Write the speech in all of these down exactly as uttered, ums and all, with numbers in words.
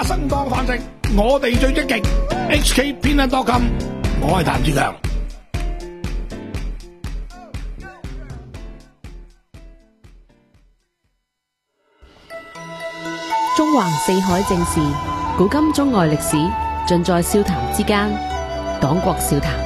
生當飯食，我哋最積極。H K 偏袒多金，我係譚志強。 中橫四海正事，古今中外歷史，盡在笑談之間。黨國笑談。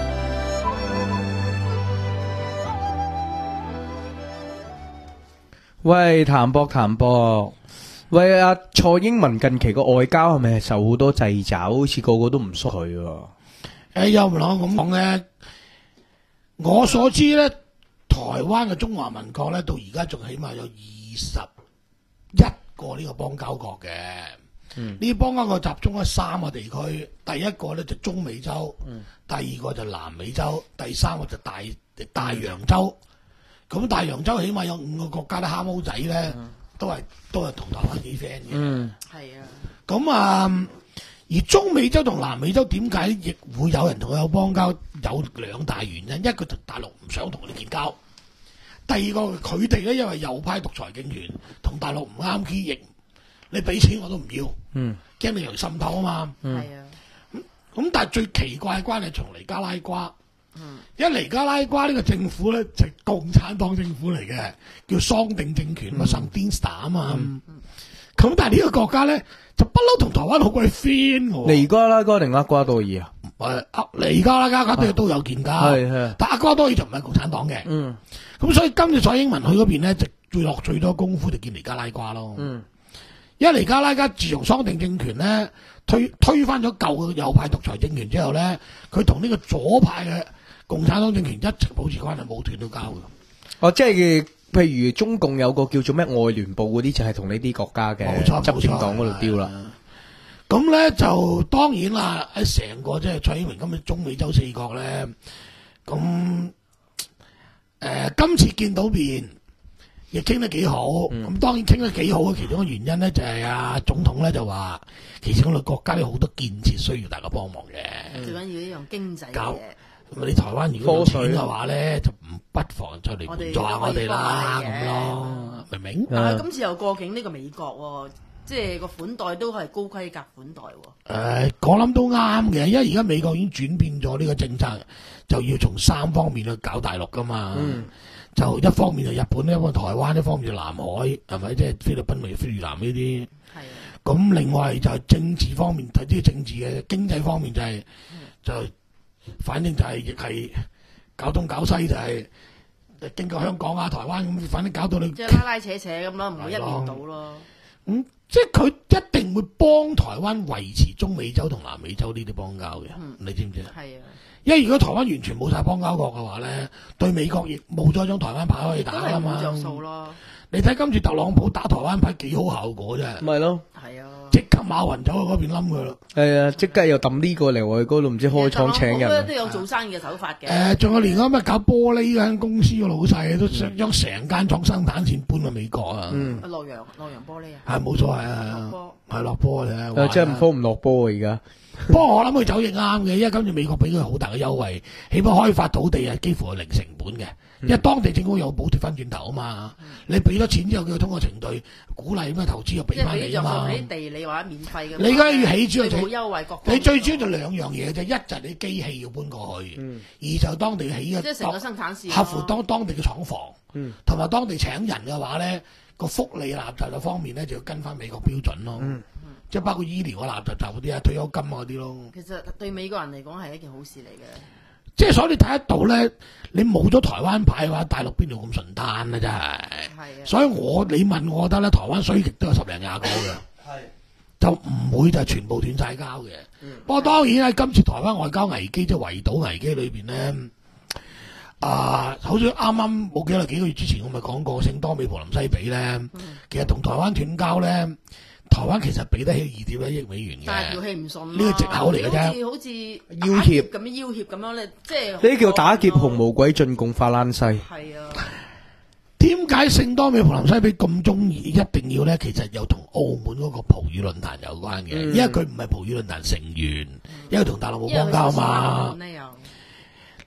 喂，譚博譚博，喂阿蔡英文近期個外交係咪受好多掣肘？好似個個都唔縮佢喎。 誒，又唔可咁講咧？我所知咧，台灣嘅中華民國咧，到而家仲起碼有二十一個呢個邦交國嘅。嗯，呢啲邦交國集中喺三個地區，第一個咧就中美洲，嗯、第二個就南美洲，第三個就大大洋洲。咁大洋洲起碼有五個國家，啲蝦毛仔咧，嗯、都係都係同台灣幾 friend 嘅。嗯，係啊。咁啊，而中美洲同南美洲點解亦會有人同佢有邦交？有兩大原因，一個就大陸唔想同佢哋建交，第二個佢哋咧因為右派獨裁政權，同大陸唔啱 key， 亦你俾錢我都唔要。嗯，驚你嚟滲透啊嘛。嗯，係啊。咁咁，但係最奇怪嘅關係從尼加拉瓜。嗯，因為尼加拉瓜呢個政府咧就係共產黨政府嚟嘅，叫桑定政權嘛，桑丁斯塔啊嘛。咁但係呢個國家咧就不嬲同台灣好鬼 friend 喎。 尼加拉瓜定厄瓜多爾啊？ 誒，尼加拉瓜都都有建交，係係，但厄瓜多爾就唔係共產黨嘅。嗯，咁所以今次蔡英文去嗰邊咧，就最落最多功夫就見尼加拉瓜咯。嗯，因為尼加拉瓜自從桑定政權咧推推翻咗舊嘅右派獨裁政權之後咧，佢同呢個左派嘅共產黨政權一直保持關係，冇斷到交嘅。 哦，即係譬如中共有個叫做咩外聯部嗰啲，就係同呢啲國家嘅執政黨嗰度丟啦。 咁咧就當然啦，喺成個即係蔡英文今日中美洲四國咧，咁誒、呃、今次見到面亦傾得幾好。咁、嗯、當然傾得幾好嘅其中嘅原因咧，就係、是、啊總統咧就話，其實我哋國家有好多建設需要大家幫忙嘅。最緊要呢樣經濟嘅。咁你台灣如果有錢嘅話咧，就唔不妨再嚟援助下我哋啦，咁咯，明唔明？ 但係今次又過境呢個美國喎。即係個款待都係高規格款待喎。誒、 呃，我諗都啱嘅，因為而家美國已經轉變咗呢個政策，就要從三方面去搞大陸噶嘛。嗯、就一方面就日本，一方面台灣，一方面就南海，係咪？即係菲律賓、咪菲越南呢啲。係啊。咁另外就係政治方面，睇啲政治嘅經濟方面就係、是嗯、就反正就係亦係搞東搞西，就係經過香港啊、台灣咁，反正搞到你即係拉拉扯扯咁咯，唔會一面倒咯。 咁、嗯、即係佢一定會幫台灣維持中美洲同南美洲呢啲邦交嘅，嗯、你知唔知啊？係啊，因為如果台灣完全冇晒邦交國嘅話咧，對美國亦冇咗張台灣牌可以打啊嘛。都係冇着數咯。你睇今次特朗普打台灣牌幾好效果啫。咪咯。係啊。即刻馬雲走去嗰邊冧佢咯。係啊，即刻又抌呢個嚟去嗰度，唔知開廠請人。 都有做生意嘅手法嘅。 誒，仲有連嗰咩搞玻璃嗰間公司嘅老細都想將成間廠生產線搬去美國啊。嗯。 洛陽洛陽玻璃啊。 係冇錯係啊。落波。係落波嘅。 誒，即係唔科唔落波啊！而家。 不過我諗佢走亦啱嘅，因為今次美國俾佢好大嘅優惠，起碼開發土地啊，幾乎係零成本嘅，因為當地政府有補貼翻轉頭啊嘛。嗯、你俾咗錢之後，佢通過程序鼓勵咩投資又俾翻你啊嘛。 即係俾地你或者免費嘅。 你而家要起主要冇優惠國。 你最主要就兩樣嘢啫，一就係你機器要搬過去，嗯、二就當地起嘅。 即係成個生產線。 合乎當當地嘅廠房，同埋、嗯、當地請人嘅話咧，個福利垃圾方面咧就要跟翻美國標準咯。嗯即係包括醫療啊、垃圾雜嗰啲啊、退休金啊嗰啲咯。 其實對美國人嚟講係一件好事嚟嘅。 即係所以你睇得到咧，你冇咗台灣牌嘅話，大陸邊度咁順攤啊？真係。係啊。所以我你問我覺得咧，台灣衰極都有十零廿個嘅。係。就唔會就係全部斷晒交嘅。嗯。不過當然喺今次台灣外交危機即係圍堵危機裏邊咧，啊，好似啱啱冇幾耐幾個月之前我咪講過聖多美葡林西比咧，嗯、其實同台灣斷交咧。台灣其實俾得起二點一億美元嘅， 但係條氣唔順， 呢個藉口嚟嘅啫。好似好似要挾咁樣要挾咁樣咧，即係呢叫打劫紅毛鬼進貢法蘭西。 係啊， 點解聖多美葡林西比咁中意一定要咧？其實又同澳門嗰個葡語論壇有關嘅，嗯、因為佢唔係葡語論壇成員，嗯、因為同大陸冇邦交嘛。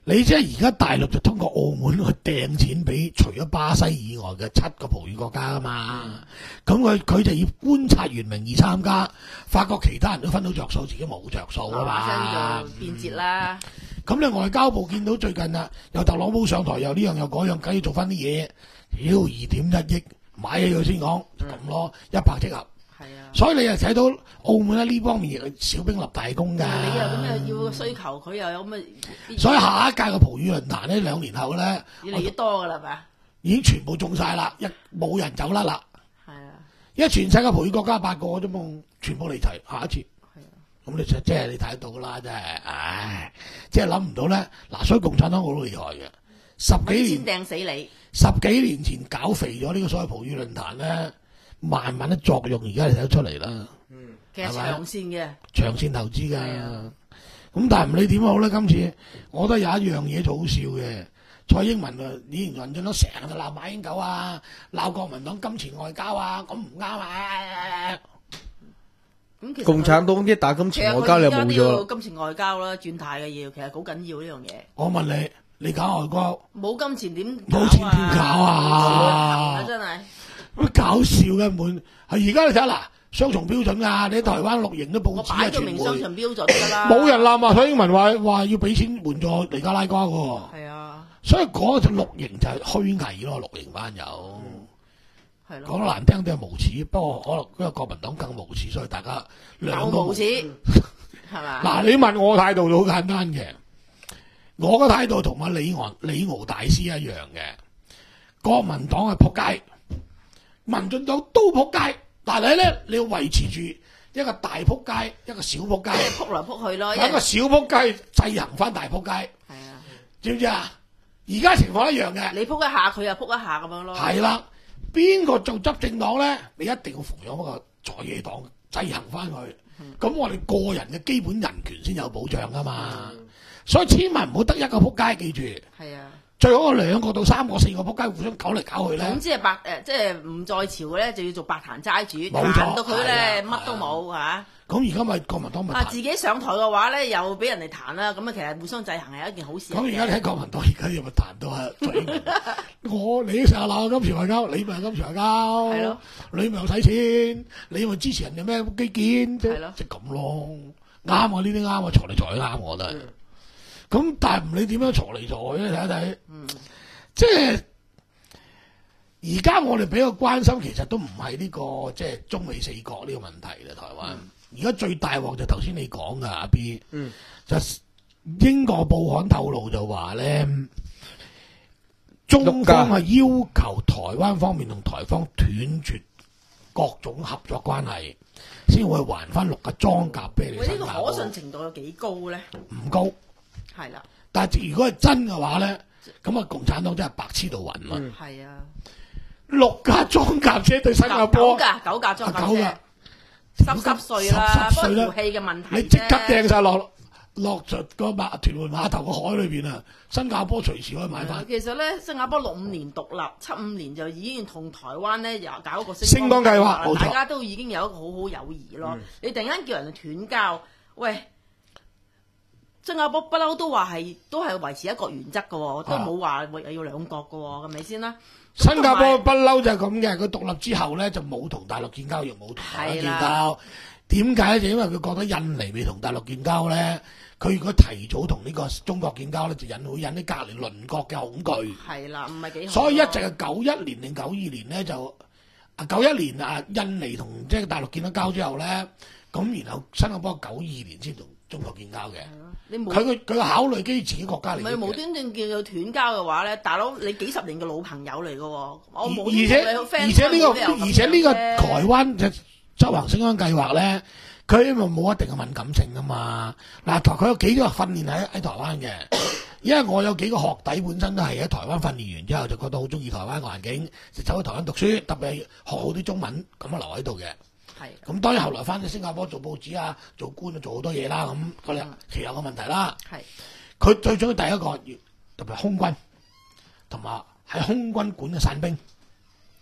你即係而家大陸就通過澳門去掟錢俾除咗巴西以外嘅七個葡語國家啊嘛，咁佢佢就以觀察員名義參加，發覺其他人都分到着數，自己冇着數啊嘛。 馬就變節啦。 咁你外交部見到最近啊，又特朗普上台又呢樣又嗰樣，梗要做翻啲嘢，妖二點一億買起佢先講，咁咯，一拍即合。 係啊， 所以你又睇到澳門喺呢方面亦係小兵立大功㗎。 你又咁又要需求，佢又有咁嘅。 所以下一屆嘅葡語論壇咧，兩年後咧， 越嚟越多㗎啦，係咪啊？ 已經全部中晒啦，一冇人走甩啦。 係啊， 因為全世界葡語國家八個啫嘛，全部嚟齊，下一次。 係啊， 咁你就即係你睇得到㗎啦，真係，唉，即係諗唔到咧。嗱，所以共產黨好厲害嘅，十幾先年掟死你。 十幾年前搞肥咗呢個所謂葡語論壇咧，慢慢嘅作用而家你睇得出嚟啦。 嗯，其實係咪長線嘅。 長線投資㗎。 係啊咁但係唔理點好咧，今次我覺得有一樣嘢就好笑嘅。蔡英文啊，以前民進黨成日就鬧馬英九啊，鬧國民黨金錢外交啊，咁唔啱啊！ 咁其實共產黨一打金其實佢錢外交你而家都就冇咗啦。 要金錢外交啦，轉態嘅要，其實好緊要呢樣嘢。 我問你，你搞外交冇金錢點搞啊？ 冇錢點搞啊？ 真係咁搞笑嘅滿係而家你睇下嗱，雙重標準㗎，你喺台灣綠營都報我紙啊， 擺咗明雙傳媒重標準㗎啦。 冇人鬧啊！蔡英文話話要俾錢援助尼加拉瓜嘅喎。 係啊， 所以嗰隻綠營就係虛偽咯，綠營班友係咯。 講得難聽啲係無恥，不過可能因為國民黨更無恥，所以大家兩個有無恥係嘛？ 嗱，你問我態度就好簡單嘅，我嘅態度同阿李昂李敖大師一樣嘅，國民黨係撲街，民進黨都撲街，但係咧你要維持住一個大撲街，一個小撲街， 撲來撲去咯。 一個小撲街制衡翻大撲街， 係啊， 知唔知啊？而家情況一樣嘅。 你撲一下，佢又撲一下咁樣咯。 係啦，邊個做執政黨咧？你一定要扶養嗰個在野黨，制衡翻佢。咁、我哋個人嘅基本人權先有保障噶嘛。所以千萬唔好得一個撲街，記住。 係啊， 最好兩個到三個、四個撲街互相搞嚟搞去咧總。之係白誒，即係唔在朝嘅咧，就要做白壇齋主， 冇錯彈到佢咧係啊乜都冇嚇。 咁而家咪國民黨咪啊， 彈自己上台嘅話咧，又俾人哋彈啦，咁啊，其實互相制衡係一件好事嚟嘅。 咁而家你睇國民黨而家又咪彈到啊！蔡英文我你成日鬧我金錢外交，你咪係金錢外交， 係咯， 你咪又使錢，你咪支持人哋咩基建，即係咯即咁咯，啱啊！呢啲啱啊，財嚟財去啱，我覺得。咁但係唔理點樣財嚟財去咧，睇一睇， 嗯， 即係而家我哋比較關心，其實都唔係呢個即係中美四國呢個問題啦，台灣。而家最大鑊就頭先你講噶阿 B， 嗯， 就英國報刊透露就話咧，中方係要求台灣方面同台方斷絕各種合作關係，先會還翻六個裝甲俾你喂，呢新加坡。 個可信程度有幾高咧？ 唔高， 係啦， 但係如果係真嘅話咧，咁啊共產黨真係白痴到暈啦！ 嗯係啊， 六架裝甲車對新加九坡， 架九架裝甲車啊九架， 濕濕碎啦，不過濕濕碎啦條氣嘅問題你即刻啫掟晒落落咗個碼屯門碼頭個海裏邊啊！新加坡隨時可以買翻。 其實咧，新加坡六五年獨立，七五年就已經同台灣咧又搞一個星光計劃冇錯大家都已經有一個好好友誼咯。你突然間叫人哋斷交，喂，新加坡不嬲都話係都係維持一國原則嘅喎，都冇話要兩國嘅喎，係咪先啦？ 新加坡不嬲就係咁嘅，佢獨立之後咧就冇同大陸建交，亦冇同台灣建係交。點解咧？就因為佢覺得印尼未同大陸建交咧，佢如果提早同呢個中國建交咧，就引會引啲隔離鄰國嘅恐懼。 係啦，唔係幾好。 所以一直係九一年定九二年咧就啊九一年啊印尼同即係大陸建咗交之後咧，咁然後新加坡九二年先同中國建交嘅。 你冇佢佢佢考慮基於自己國家嚟唔係無端端叫佢斷交嘅話咧，大佬你幾十年嘅老朋友嚟嘅喎，我而冇而且而而且呢、個而且呢個台灣嘅執行星光計劃咧，佢因為冇一定嘅敏感性噶嘛。嗱，佢有幾個訓練喺喺台灣嘅，因為我有幾個學弟本身都係喺台灣訓練完之後，就覺得好中意台灣嘅環境，就走去台灣讀書，特別係學好啲中文，咁啊留喺度嘅。 係咁當然後來翻咗新加坡做報紙啊、做官啊、做好多嘢啦，咁嗰啲其有個問題啦。 係佢最重要第一個，特別係空軍，同埋喺空軍管嘅散兵，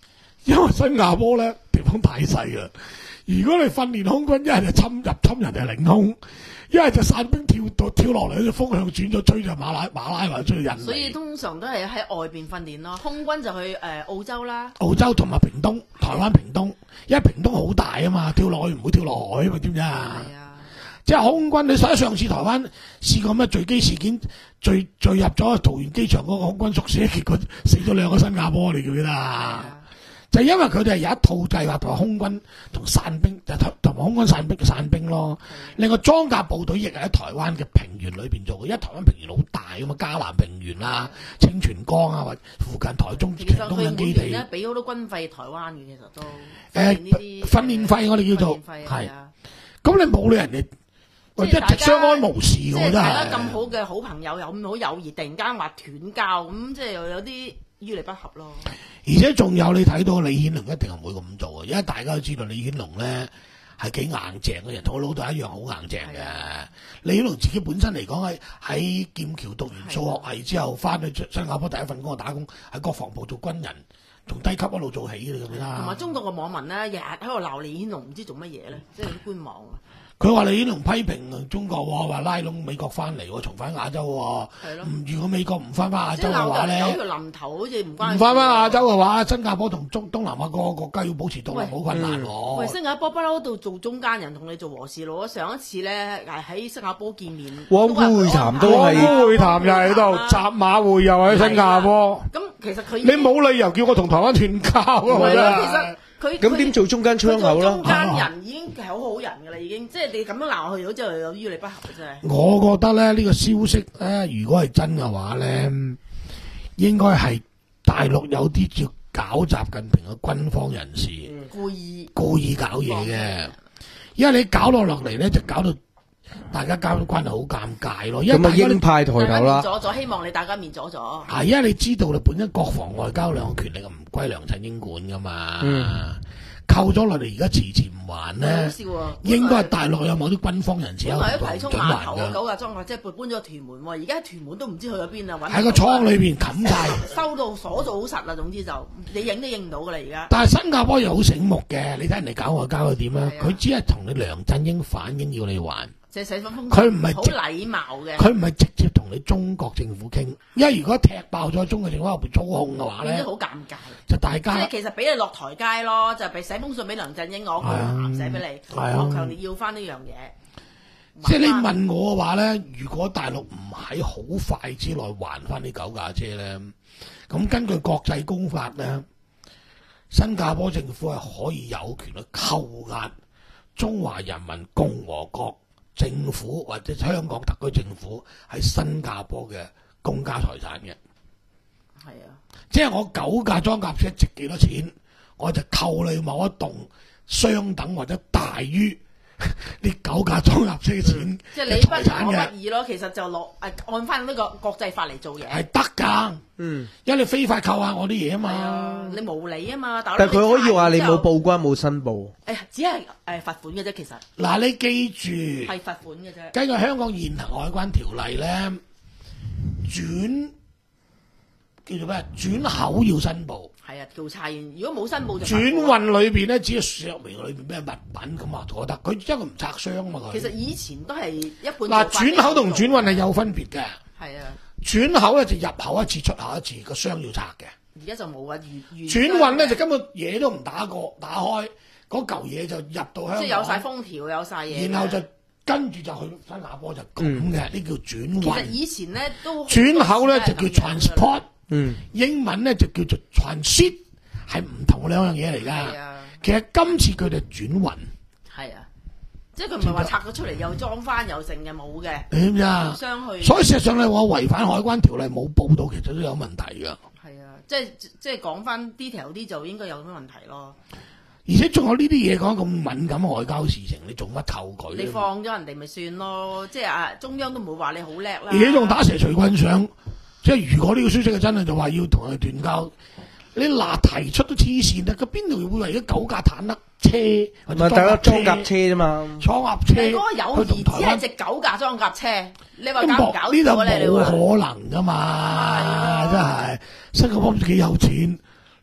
因為新加坡咧地方太細啦。如果你訓練空軍，一係就侵入侵人哋領空，一係就散兵跳到跳落嚟，就風向轉咗，追就馬拉馬拉或者追印尼。 所以通常都係喺外邊訓練咯。空軍就去誒、呃、澳洲啦， 澳洲同埋屏東、台灣屏東，因為屏東好大啊嘛，跳落去唔會跳落海啊嘛，知唔知啊？ 係啊， 即係空軍，你睇上次台灣試過咩墜機事件，墜墜入咗桃園機場嗰個空軍宿舍，結果死咗兩個新加坡，你記唔記得啊？就因為佢哋係有一套計劃同埋空軍同散兵，就同埋空軍散兵散兵咯。另外裝甲部隊亦係喺台灣嘅平原裏邊做嘅，因為台灣平原好大啊嘛，嘉南平原啦、清泉江啊，或附近台中其實長東佢引基地。 每年咧俾好多軍費台灣嘅，其實都誒呢啲訓練費我哋叫做訓練費係係啊。 咁你冇理人哋，喂一即係大家直相安無事即嘅，我覺得係大家咁係。 好嘅好朋友，有咁好友誼，突然間話斷交，咁即係又有啲於理不合咯。 而且仲有你睇到李顯龍一定係唔會咁做嘅，因為大家都知道李顯龍咧係幾硬淨嘅人，同我老豆一樣好硬淨嘅。李顯龍自己本身嚟講係喺劍橋讀完數學系之後，翻去新加坡第一份工就打工喺國防部做軍人，從低級一路做起嘅，你記唔記得啊？ 同埋中國嘅網民咧，日日喺度鬧李顯龍，唔知做乜嘢咧，即係有啲官網啊。 佢話李顯龍批評中國喎，話拉攏美國翻嚟喎，重返亞洲喎。 係咯唔如果美國唔翻翻亞即係鬧洲嘅話咧， 到有條臨頭，好似唔關唔翻翻亞洲嘅話，新加坡同中東南亞個個國家要保持獨立好困難喎。 喂，新加坡不嬲度做中間人，同你做和事佬。上一次咧係喺新加坡見面， 汪辜會談都係汪辜會談又喺度，習馬會又喺新加坡。 咁其實佢你冇理由叫我同台灣斷交啊！我覺係咯，其得實佢咁點做中間窗口啦佢做中？間人已經係好好人㗎啦，已經即係你咁樣鬧佢，好似有於理不合嘅真係。 我覺得咧呢個消息咧，如果係真嘅話咧，應該係大陸有啲要搞習近平嘅軍方人士故意故意搞嘢嘅，因為你搞落落嚟咧，就搞到大家交關係好尷尬咯。因為咁啊， 大家鷹派抬頭大家面啦。 咗咗，希望你大家面咗咗。 係因為你知道啦，本身國防外交兩個權力唔歸梁振英管噶嘛， 嗯扣咗落嚟而家遲遲唔還好咧， 笑啊！ 應該係大陸有某啲軍方人士有本來喺葵涌唔準還碼頭啊， 㗎， 九架裝甲車搬咗去屯門喎，而家屯門都唔知去咗邊啦，揾唔到喺個倉裏邊冚晒。 收到鎖到好實啦，總之就你影都影唔到噶啦，而家。 但係新加坡又好醒目嘅，你睇人哋搞外交係點啊？ 係啊佢只係同你梁振英反映要你還， 即係寫封封， 佢唔係直好禮貌嘅， 佢唔係直接同你中國政府傾，因為如果踢爆咗中國政府後邊操控嘅話咧變咗，好尷尬。 就大即係家其實俾你落台階咯，就俾寫封信俾梁振英，我啊寫俾你， 係啊我強烈要翻呢樣嘢。 即係你還返問我嘅話咧，如果大陸唔喺好快之內還翻呢九架車咧，咁根據國際公法咧，新加坡政府係可以有權去扣押中華人民共和國政府或者香港特區政府喺新加坡嘅公家財產嘅。 係啊， 即係我九架裝甲車值幾多錢，我就扣你某一棟相等或者大於呢九架裝甲車嘅錢即係嘅你不仁我財產嘅， 不義咯。其實就落誒按翻呢個國際法嚟做嘢。 係得㗎。 嗯， 因為你非法扣下我啲嘢啊係啊嘛，。 你無理啊嘛，但但係佢可以話你冇報關冇申報。 誒，只係誒罰款嘅啫，其實嗱，你記住， 係罰款嘅啫。 根據香港現行海關條例咧，轉叫做咩？轉口要申報。 係啊，調查完如果冇申報就罰轉款。 運裏邊咧，只係説明裏邊咩物品咁啊，覺得佢因為唔拆箱嘛佢。 其實以前都係一半嗱，轉口同轉運係有分別嘅。 係啊， 轉口咧就入口一次，出口一次，個箱要拆嘅。 而家就冇啊，原原轉運咧就根本嘢都唔打過，打開嗰嚿嘢就入到香港， 即係有晒封條，有晒嘢嘅。 然後就跟住就去新加坡就咁嘅，呢、叫轉其實運。 以前咧都轉口咧就叫 transport， 嗯， 英文咧就叫做 transit，係唔同兩樣嘢嚟係㗎。 啊， 其實今次佢哋轉運， 係啊，即係佢唔係話拆咗出嚟又裝翻又剩嘅，冇嘅， 你知唔知啊互？相去。 所以事實上咧，我違反海關條例冇報到，其實都有問題㗎。 係啊，即係即係講翻 detail 啲就應該有咩問題咯。 而且仲有呢啲嘢講咁敏感外交事情，你做乜扣佢？ 你放咗人哋咪算咯，即係啊中央都唔會話你好叻啦。 而且仲打蛇隨棍上，即係如果呢個消息係真係就話要同佢斷交，你嗱提出都黐線啦！佢邊度會為咗九架坦克車或唔係大家者裝甲裝甲車啫嘛。 裝甲車你嗰個友誼去同台灣只係值九架裝甲車，你話都搞唔搞冇呢度錯咧？你話冇可能噶嘛，真係新加坡幾有錢，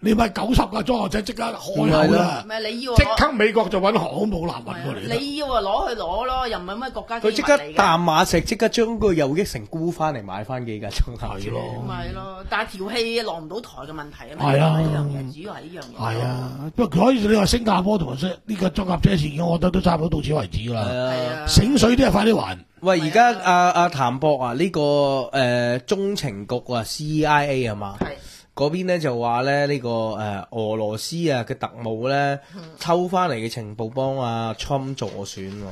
你咪九十架裝甲車即刻開口係啦唔，係你要即攞刻美國就揾航空母艦運過嚟啦。 你要啊攞去攞咯，又唔係咩國家機密佢即刻嚟嘅。 淡馬錫即刻將個又益城沽翻嚟買翻幾架裝甲車。 係咯咪係咯，但係條氣落唔到台嘅問題啊嘛。 係啊呢樣嘢主要係呢樣嘢。 係啊，不過所以你話新加坡同埋呢個裝甲車事件，我覺得都差唔多到此為止啦。 係啊。 啊， 醒水啲啊，快啲還！ 喂，而係家啊阿阿譚博啊，呢、個誒、呃中情局啊 C I A 係嘛？ 係嗰邊咧就話咧呢、個誒、呃俄羅斯啊嘅特務咧偷翻嚟嘅情報幫阿 Trump 助選喎，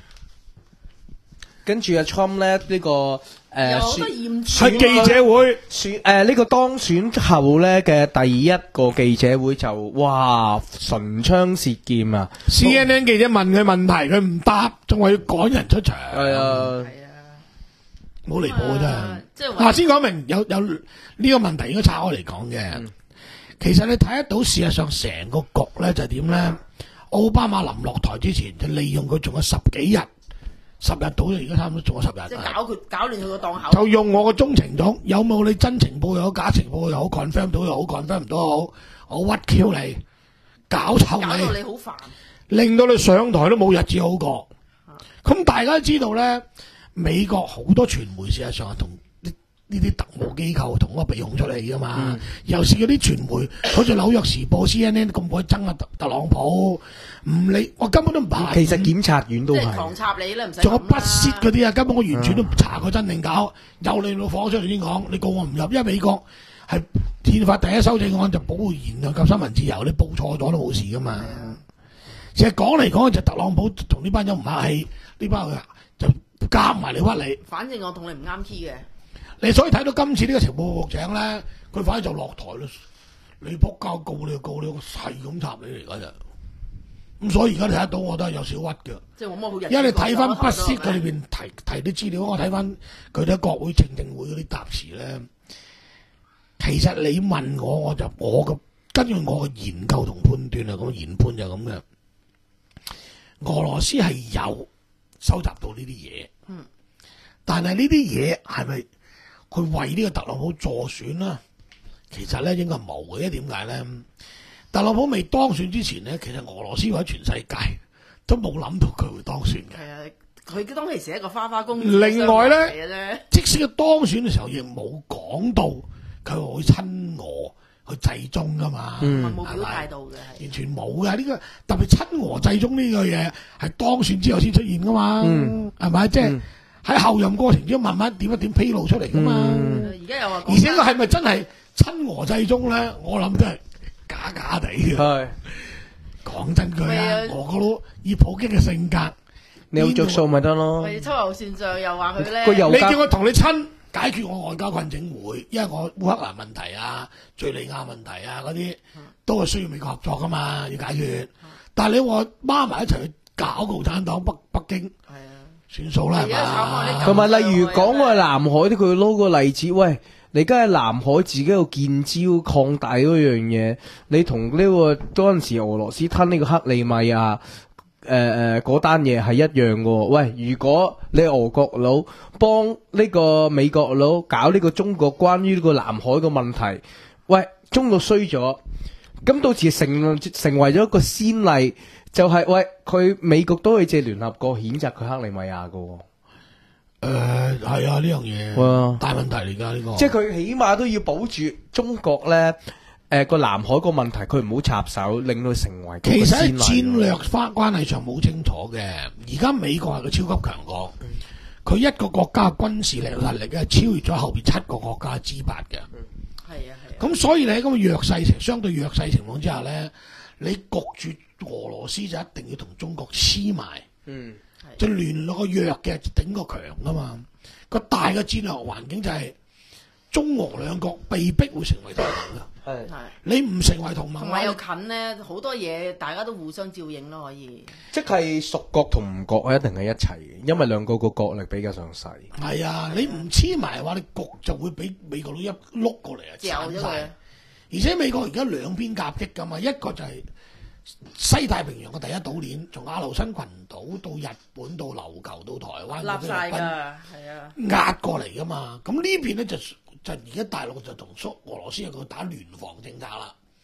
跟住阿 Trump 咧呢、個誒、呃有好多選驗係記者會， 選誒呢個當選後咧嘅第一個記者會就哇唇槍舌劍啊！ C N N 記者問佢問題，佢唔答，仲話要趕人出場。 係啊， 係啊， 好離譜啊真係。 啊即係話嗱，先講明有有呢個問題應該拆開嚟講嘅。其實你睇得到事實上成個局咧就係點咧？奧巴馬臨落台之前就利用佢仲有十幾日，十日到啦，而家差唔多仲有十日。 即係搞佢搞亂佢個檔口。 就用我個中情種，有冇你真情報又好，假情報又好，confirm 到又好，confirm 唔到又好，我屈 Q 你，搞臭搞到你， 你好煩。 令到你上台都冇日子好過。咁大家都知道咧，美國好多傳媒事實上係同呢呢啲特務機構同嗰個鼻孔出嚟噶嘛。尤其是嗰啲傳媒，好似紐約時報、C N N 咁鬼憎啊特特朗普，唔理我根本都唔排。 其實檢察院都即係狂係。 插你啦，唔使諗啦。 仲有不屑嗰啲啊，根本我完全都唔查過真定假，有你老火出嚟先講，你告我唔入，因為美國係憲法第一修正案就保護言論及新聞自由，你報錯咗都冇事噶嘛。其實講嚟講去就特朗普同呢班友唔客氣，呢班人就夾埋嚟屈你。 反正我同你唔啱 key 嘅。 你所以睇到今次呢個情報局長咧，佢反而就落台咯。你仆交告你就告你，係咁插你嚟㗎咋。咁所以而家你睇得到，我都係有少屈嘅。 即係冇乜好日子過。 因為你睇翻不息係咪佢裏邊提提啲資料，我睇翻佢哋喺國會聽證會嗰啲答詞咧，其實你問我，我就我嘅根據我嘅研究同判斷啊，咁研判就咁嘅。俄羅斯係有收集到呢啲嘢， 嗯， 但係呢啲嘢係咪佢為呢個特朗普助選啦？其實咧應該冇嘅，因為點解咧？特朗普未當選之前咧，其實俄羅斯或者全世界都冇諗到佢會當選嘅。 係啊，佢當其時係一個花花公子另外呢嘅啫。 即使佢當選嘅時候，亦冇講到佢會親俄去制中噶嘛， 嗯冇表態到嘅係。 完全冇嘅。呢、個特別親俄制中呢個嘢係當選之後先出現噶嘛， 嗯係咪？即係嗯喺後任過程中慢慢點一點披露出嚟噶嘛。 嗯而家又話講而且佢係咪真係親俄制中咧？我諗都係假假地嘅。 係講真句啊係啊， 俄國佬以普京嘅性格， 你有着數咪得咯？ 咪秋後算賬，又話佢咧。 個油價你叫我同你親解決我外交困境會，因為我烏克蘭問題啊、敍利亞問題啊嗰啲都係需要美國合作噶嘛，要解決。但係你話孖埋一齊去搞共產黨北北京， 係啊， 算數啦，係而家炒開啲嘛？ 同埋例如講話南海啲，佢撈個例子，喂，你而家喺南海自己個建招擴大嗰樣嘢，你同呢、個嗰陣時俄羅斯吞呢個克里米亞。誒誒，嗰單嘢係一樣嘅喎。喂，如果你俄國佬幫呢個美國佬搞呢個中國關於呢個南海嘅問題，喂，中國衰咗，咁到時成成為咗一個先例，就係、喂佢美國都可以借聯合國譴責佢克里米亞嘅喎。 誒係啊，呢樣嘢哇大問題嚟㗎呢個。 即係佢起碼都要保住中國咧，誒、個南海個問題，佢唔好插手，令佢成為嗰個其實喺先例戰略關關係上冇清楚嘅。而家美國係個超級強國，佢一個國家嘅軍事力能力係超越咗後邊七個國家之八嘅。 係啊係啊。 咁所以你喺咁嘅弱勢情相對弱勢情況之下咧，你焗住俄羅斯就一定要同中國黐埋， 嗯， 就聯絡個弱嘅頂個強噶嘛。個大嘅戰略環境就係中俄兩國被逼會成為同盟㗎。 係係。 你唔成為同盟， 同埋又近咧，好多嘢大家都互相照應咯，可以。 即係屬國同唔國係一定係一齊嘅，因為兩個個國力比較上細。 係啊，你唔黐埋嘅話，你局就會俾美國佬一碌過嚟啊， 嚼咗佢鏟晒。而且美國而家兩邊夾擊㗎嘛，一個就係西太平洋嘅第一島鏈，從亞留申群島到日本到琉球到台灣， 立晒㗎， 菲律賓係啊。 壓過嚟㗎嘛。咁呢邊咧就就而家大陸就同蘇俄羅斯有個打聯防政策啦。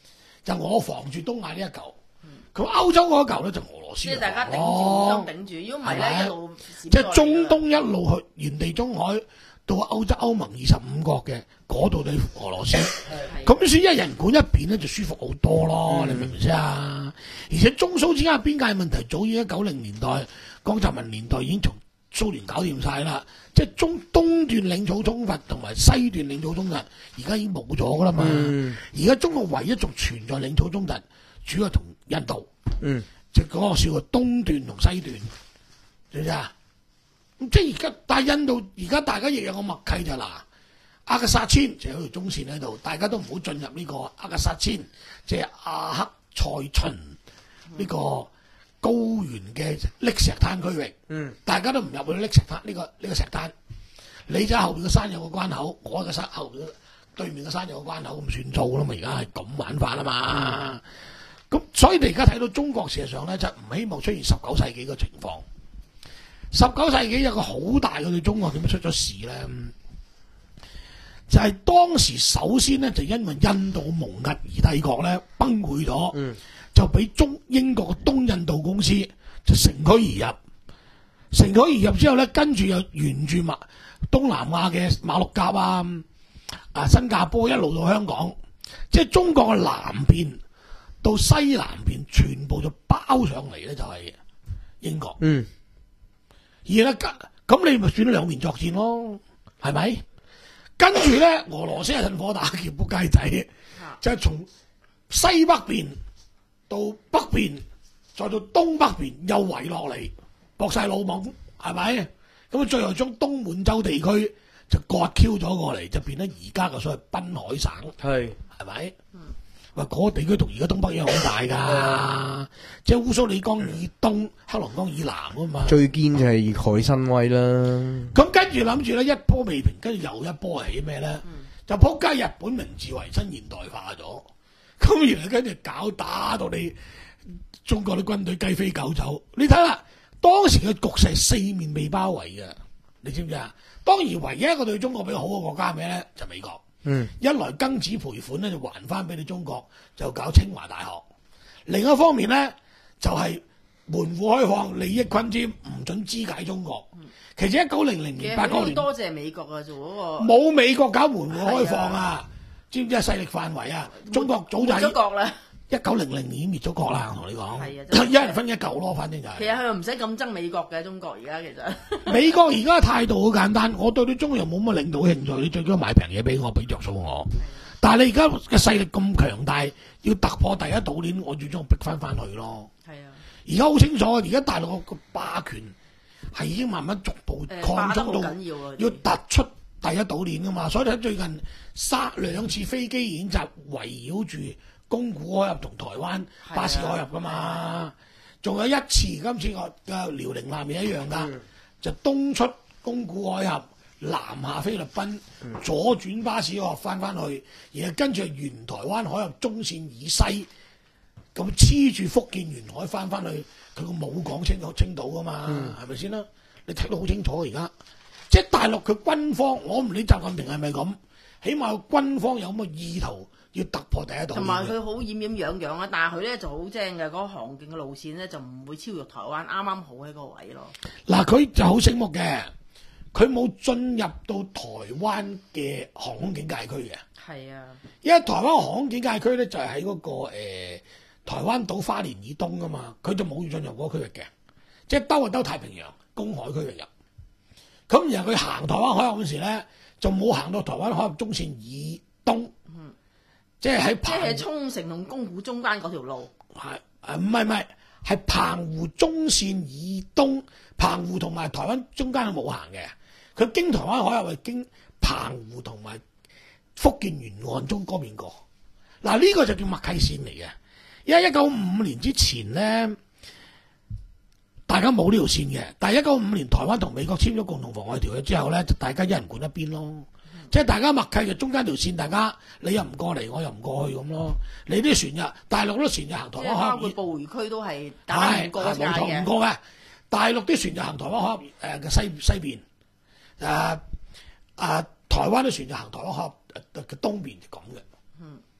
就我防住東亞呢一嚿，咁歐洲嗰一嚿咧就俄羅斯即係大家頂住， 咯互相頂住。如果唔係係咪咧，一路即係中東一路去沿地中海到歐洲歐盟二十五國嘅嗰度對俄羅斯，咁先一人管一邊咧就舒服好多咯，你明唔明先啊？而且中蘇之間嘅邊界問題早於一九零年代江澤民年代已經從蘇聯搞掂晒啦，即係中東段領土衝突同埋西段領土衝突，而家已經冇咗噶啦嘛。而家、嗯、中國唯一仲存在領土衝突，主要同印度， 嗯， 即係嗰個叫做東段同西段，知唔知啊？咁即係而家，但係印度而家大家亦有個默契就嗱，阿克薩千就有條中線喺度，大家都唔好進入呢個阿克薩千，即係阿克塞秦呢個高原嘅礫石灘區域，嗯，大家都唔入去礫石灘呢個呢、呢個石灘，你就喺後邊嘅山有個關口，我喺個山後邊對面嘅山有個關口，咁算數啦嘛，而家係咁玩法啦嘛，咁、嗯、所以你而家睇到中國事實上咧就唔希望出現十九世紀嘅情況。十九世紀有個好大嘅對中國點樣出咗事咧，就係、是、當時首先咧就因為印度蒙兀兒帝國咧崩潰咗，嗯、就俾中英國嘅東印度公司就乘虛而入，乘虛而入之後咧，跟住又沿住馬東南亞嘅馬六甲啊、啊新加坡一路到香港，即係中國嘅南邊到西南邊全部就包上嚟咧，就係英國。嗯。而咧咁你咪選咗兩面作戰咯，係咪？跟住咧，俄羅斯係趁火打劫仆街仔，就係從西北邊到北邊，再到東北邊又圍落嚟，搏晒老懵，係咪？咁啊，最後將東滿洲地區就割 Q 咗過嚟，就變咗而家嘅所謂濱海省，係係咪？話嗰個地區同而家東北一樣好大㗎，即係烏蘇里江以東、黑龍江以南啊嘛。 最堅就係海參崴啦。 咁跟住諗住咧，一波未平，跟住又一波係咩咧？嗯、就撲街日本明治維新現代化咗，咁然後跟住搞打到你中國啲軍隊雞飛狗走。你睇下當時嘅局勢四面被包圍嘅，你知唔知啊？當然唯一一個對中國比較好嘅國家係咩咧？就係美國。嗯，一來庚子賠款咧就還翻俾你中國，就搞清華大學；另一方面咧就係、是、門戶開放，利益昆添，唔准肢解中國。嗯、其實一九零零年八九年， 多謝美國啊，做嗰、那個冇美國搞門戶開放啊，啊知唔知啊？勢力範圍啊，中國早就咗國啦。 一九零零年滅咗國啦，我同你講， 係啊， 一人分一嚿咯，反正就係、是。 其實佢又唔使咁憎美國嘅，中國而家其實。 美國而家嘅態度好簡單，我對你中國又冇乜領導興趣，你最緊要買平嘢俾我，俾着數我。但係你而家嘅勢力咁強大，要突破第一島鏈，我最終逼翻翻去咯。係啊，而家好清楚，而家大陸個霸權係已經慢慢逐步擴張到要，要突出第一島鏈噶嘛。所以睇最近三兩次飛機演習圍繞住宮古海峽同台灣巴士海峽噶嘛，仲有一次今次個嘅遼寧艦亦一樣噶，嗯、就東出宮古海峽，南下菲律賓，嗯、左轉巴士海峽翻翻去，然後跟住沿台灣海峽中線以西，咁黐住福建沿海翻翻去，佢個母港青島青島噶嘛，係咪先啦？你睇到好清楚而家，即係大陸佢軍方，我唔理習近平係咪咁，起碼個軍方有咁嘅意圖。要突破第一島， 同埋佢好掩掩養養啊！但係佢咧就好正嘅，嗰、那個航徑嘅路線咧就唔會超越台灣，啱啱好喺個位咯。嗱， 佢就好醒目嘅，佢冇進入到台灣嘅航空警戒區嘅。係啊，因為台灣航空警戒區咧就係喺嗰個誒、呃、台灣島花蓮以東噶嘛，佢就冇進入嗰個區域嘅，即係兜就兜太平洋公海區域入。咁然後佢行台灣海峽嗰時咧，就冇行到台灣海峽中線以東。嗯。即係喺即係沖繩同宮古中間嗰條路， 係誒唔係唔係，係澎湖中線以東，澎湖同埋台灣中間係冇行嘅。佢經台灣海峽係經澎湖同埋福建沿岸中嗰邊過。嗱、啊、呢、這個就叫默契線嚟嘅。因為一九五五年之前咧，大家冇呢條線嘅。但係一九五五年台灣同美國簽咗共同防衛條約之後咧，就大家一人管一邊咯。即係大家默契就中間條線，大家你又唔過嚟，我又唔過去咁咯。你啲船入大陸啲船就行台灣海峽，包括捕魚區都係大家唔過界嘅。唔過嘅， 大陸啲船就行台灣海峽誒嘅西西邊，誒、啊、誒、啊、台灣啲船就行台灣海峽嘅東邊咁嘅。嗯，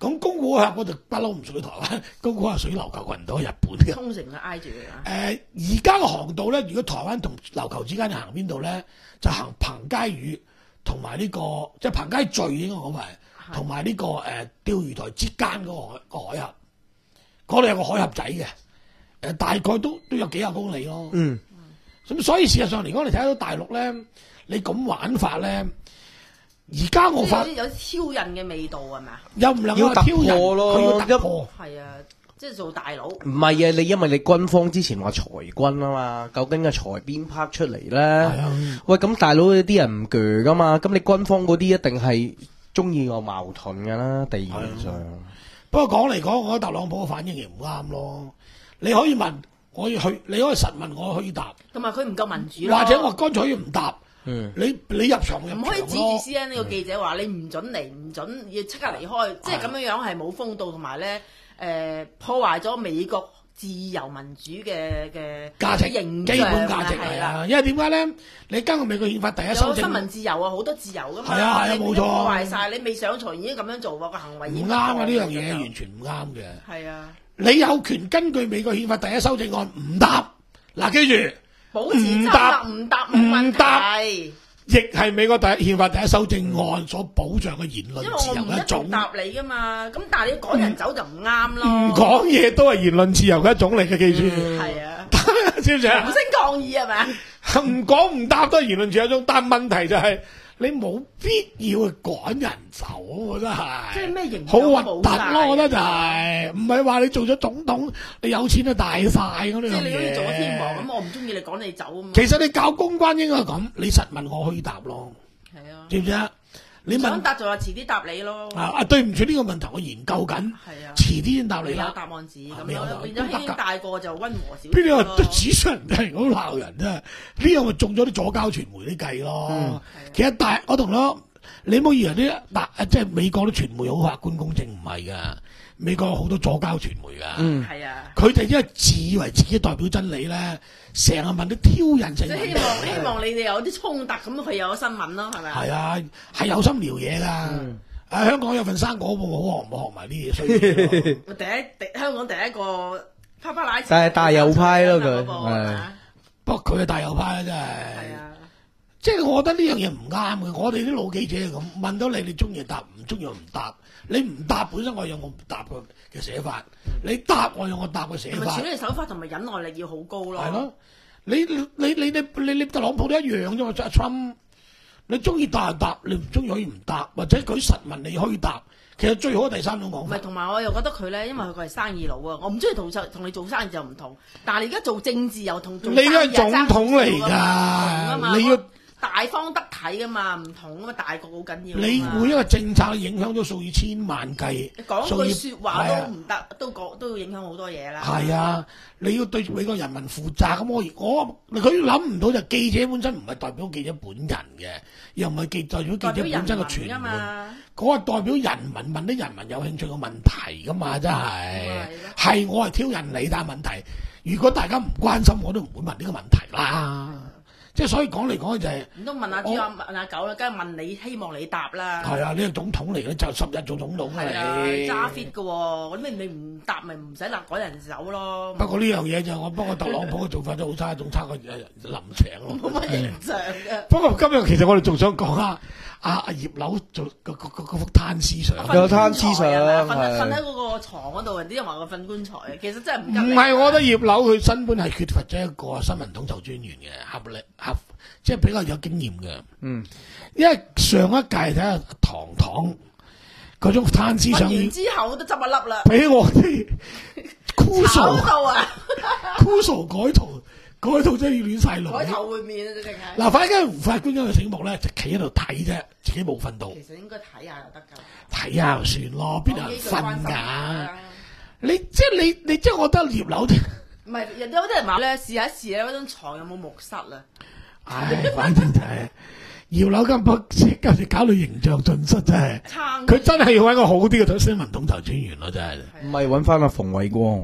咁宮古海峽嗰度不嬲唔屬於台灣，宮古海峽屬於琉球群島日本嘅。 沖繩係挨住嘅。 誒而家嘅航道咧，如果台灣同琉球之間行邊度咧，就行彭佳嶼同埋呢個即係彭佳嶼應該講埋，同埋呢個誒、呃、釣魚台之間嗰個海個海峽，嗰度有個海峽仔嘅，誒、呃、大概都都有幾廿公里咯。 嗯， 咁所以事實上嚟講，你睇到大陸咧，你咁玩法咧，而家我發有啲有啲挑釁嘅味道係咪啊？ 又唔能夠話要突挑釁破咯佢要突破。 係啊，即係做大佬。 唔係啊，你因為你軍方之前話裁軍啊嘛，究竟係裁邊 part 出嚟咧？ 啊喂，咁大佬有啲人唔鋸噶嘛，咁你軍方嗰啲一定係中意個矛盾噶啦，地緣上。 不過講嚟講，我覺得特朗普嘅反應亦唔啱咯。你可以問我要去，你可以實問我可以答， 同埋佢唔夠民主咯。 或者我乾脆可以唔答。 嗯， 你你入場入場唔可以指住咯。 C N N 呢個記者話你唔準嚟，唔準要即刻離開，即係咁樣樣係冇風度，同埋咧誒破壞咗美國自由民主嘅嘅價值形基本象價值係係啦。 啊，因為點解咧？你根據美國憲法第一修有新正聞自由啊，好多自由噶嘛。 係啊係啊冇錯你你破壞晒，你未上台已經咁樣做喎，個行為已經唔啱啊！呢樣不當嘢完全唔啱嘅。 係啊， 你有權根據美國憲法第一修正案唔答。嗱，記住， 保持唔緘答默唔答冇問唔答題。 亦係美國第憲法第一修正案所保障嘅言論因為自我唔一定由嘅一種。 答你噶嘛，咁但係你趕人走就唔啱咯。 唔講嘢都係言論自由嘅一種嚟嘅，記住。 係啊， 知唔知啊無？聲抗議係咪啊？ 唔講唔答都係言論自由一種，但問題就係、你冇必要去趕人走，我覺得係。 即係咩形好象核突都冇晒咯，我覺得就係唔係話你做咗總統，你有錢就大晒嗰啲即係你好似做咗天王嘢。 咁，我唔中意你趕你走啊嘛。 其實你搞公關應該係咁，你實問我可以答咯， 係啊， 知唔知啊？你問想答就話遲啲答你咯。 啊啊，對唔住呢個問題，我研究緊， 係啊， 遲啲先答你你有啦。 答案紙咁未有答案樣，變咗輕輕大個就温和少邊少咯。 啲話紙上人係好鬧人啫？呢樣咪中咗啲左膠傳媒啲計咯。 嗯其實大我同你講，你唔好以為啲大即係美國啲傳媒好客觀公正，唔係噶。美國有好多左膠傳媒噶。 嗯係啊， 佢哋因為自以為自己代表真理咧，成日問啲挑釁性即係問題。 希望希望你哋有啲衝突，咁佢有新聞咯，係咪啊？ 係啊，係有心聊嘢噶。 嗯啊，香港有份生果報，好學唔好學埋啲嘢衰嘢咯。 第一第香港第一個啪啪拉， 但係大右派咯佢嗰個係咪啊不過佢係大右派啦，真係係。 啊， 即係我覺得呢樣嘢唔啱嘅。我哋啲老記者係咁問到你，你中意答，唔中意唔答。你唔答本身我有我唔答嘅嘅寫法，你答我有我答嘅寫法同埋處。理手法同埋忍耐力要好高咯。 係咯，你你你你你你你特朗普都一樣啫嘛，阿 Trump，你中意答就答，你唔中意可以唔答，或者佢實問你可以答。其實最好嘅第三種講法唔係，，同埋我又覺得佢咧，因為佢係生意佬啊，我唔中意同同你做生意就唔同，但係你而家做政治又同做你生意都係總統嚟係爭少少㗎嘛㗎，你要大方得體噶嘛，唔同啊嘛，大局好緊要㗎嘛。 你每一個政策影響咗數以千萬計， 講數以句説話係啊都唔得，都講都要影響好多嘢啦。 係啊，你要對美國人民負責咁，我我佢諗唔到就記者本身唔係代表記者本人嘅，又唔係記代表記者代表本身嘅傳人民㗎媒， 嘛。 嗰個代表人民問啲人民有興趣嘅問題噶嘛，真係係係我係挑釁你，但係問題如果大家唔關心，我都唔會問呢個問題啦。即係所以講嚟講去就係、 唔通問阿豬啊問阿狗啦，梗係問你，希望你答啦。 係啊，你係總統嚟嘅，就十日做總統係啊， 啊你。 揸 fit 嘅喎，咁你你唔答咪唔使立改人手咯。 不過呢樣嘢就我不過特朗普嘅做法都好差，仲差過林鄭咯。 冇乜形象嘅。 不過今日其實我哋仲想講下阿阿葉劉做嗰嗰嗰嗰幅攤屍相。 有攤屍相瞓係瞓喺嗰個床嗰度，啲人話佢瞓棺材嘅，其實真係唔唔吉利係，我覺得葉劉佢根本係缺乏咗一個新聞統籌專員嘅合力合，即係比較有經驗嘅。 嗯， 因為上一屆睇下唐唐嗰種攤屍瞓相， 完之後都執一粒啦， 俾我哋酷炒數到啊， 酷數改圖，改圖真係要亂晒龍。 改頭換面啊，直情係。 嗱，反正胡法官嗰個醒目咧，就企喺度睇啫，自己冇瞓到， 其實應該睇下就得㗎。 睇下就算咯，邊有人講幾句瞓關心下㗎？ 啦你即係你你即係我覺得葉劉， 唔係，人哋有啲人話咧，試下試咧，嗰張床有冇木塞啊？ 唉，反正就係葉劉今鋪今次搞到形象盡失，真係撐佢真係要揾個好啲嘅新聞統籌專員咯，真係。 唔係揾翻阿馮偉光。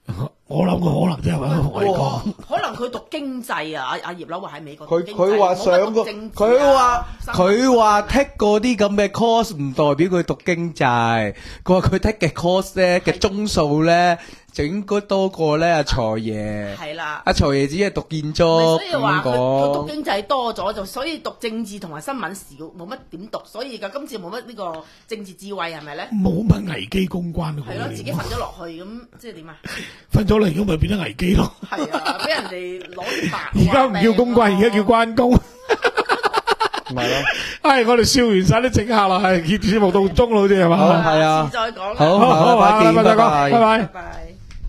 我諗佢可能真係揾個外國。 可能佢讀經濟啊，阿阿葉劉話喺美國讀佢經濟佢話上個， 冇乜讀政治啊佢話生活佢話 take 嗰啲咁嘅 course 唔代表佢讀經濟，佢話佢 take 嘅 course 咧嘅鐘數咧就應該多過咧阿財爺。 係啦。 阿財爺只係讀建咪築所以話咁佢佢讀講。 經濟多咗，就所以讀政治同埋新聞少，冇乜點讀，所以嘅今次冇乜呢個政治智慧係咪咧？ 冇乜危機公關嘅係咯，自己瞓咗落去咁，即係點啊？ 分咗嚟，咁咪變咗危機咯。 係啊，俾人哋攞啲白。 而家唔叫公關，而家叫關公。 咪咯， 唉，我哋笑完晒啲整客啦，係節節目到鐘啦，好似係好嘛？ 係啊下次再講啦。 好， 好好， 下禮拜見， 下禮拜再講， 拜拜拜拜拜。拜。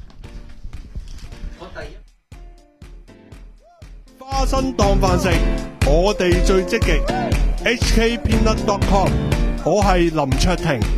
花生當飯食，我哋最積極。H K Peanut dot com， 我係林卓廷。